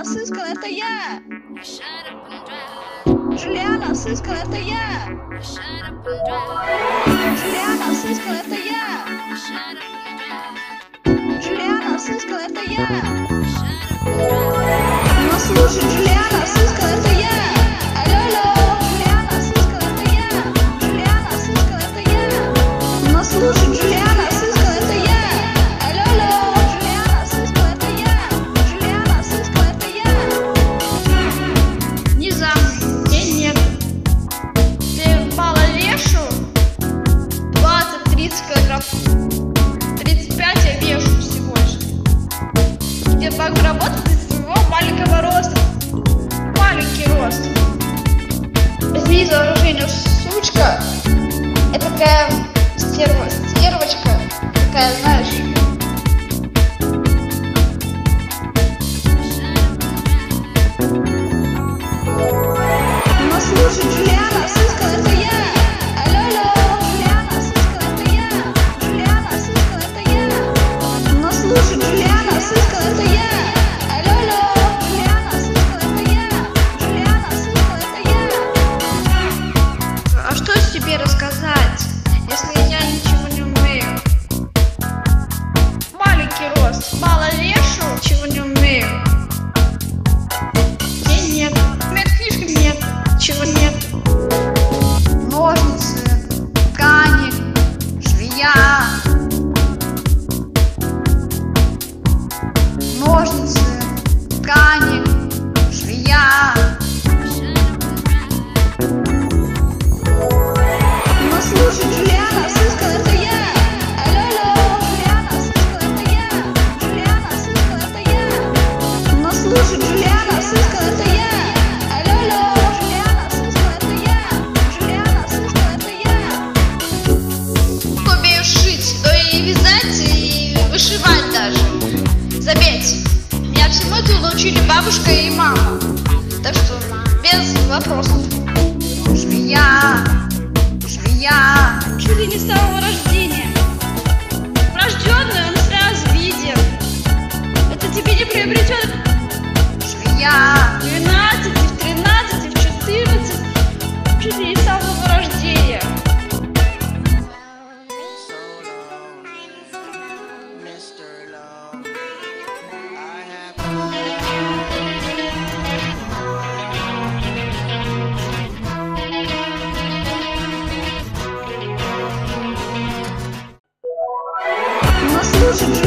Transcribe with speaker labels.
Speaker 1: Джулиана Сыскал, это я. Джулиана Сыскал, это я. Джулиана Сыскал, это я. Джулиана Сыскал, это я. Ну слушай, Джулиана Сыскал, это я. Алло, Джулиана Сыскал, это я. Джулиана Сыскал, это я. Ну слушай, Джулиана Сыскал, это я. Алло, Джулиана Сыскал, это я. Джулиана Сыскал, это я.
Speaker 2: Не замуж, нет. Ты мало вешу? 20-30 килограмм. 35 я вешу всего лишь. Где могу работать из своего маленького роста. Маленький рост. Возьми за вооружение, сучка. Это такая стервочка. Такая, знаешь.
Speaker 1: Ну слушай, Джулиана Сыскал, это я. Алло, Джулиана Сыскал, это я. Джулиана Сыскал, это я. Ну слушай, Джулиана Сыскал, это я. Алло, Джулиана Сыскал, это я. Джулиана Сыскал, это я.
Speaker 2: А что тебе рассказать, если я ничего не умею? Маленький рост, мало вешу, чего не умею. Нет. У меня книжки нет, чего нет. Ножницы, ткани, швея. Ножницы, ткани, швея.
Speaker 1: Ну слушай, Джулиана Сыскал, это я. Алло, Джулиана Сыскал, это я. Джулиана Сыскал, это я. Ну слушай, Джулиана Сыскал, это я. Алло, Джулиана Сыскал, это я. Джулиана Сыскал, это я.
Speaker 2: Умею шить, но и вязать, и вышивать даже. Заметь, меня всему этому научили бабушка и мама. Так что без вопросов. Швея, швея. Чуть ли не с самого рождения. Рожденный он сразу виден. Это тебе не приобретет. Швея. В 12, в 13, в 14. Чуть ли не с самого рождения.
Speaker 1: Ну слушай,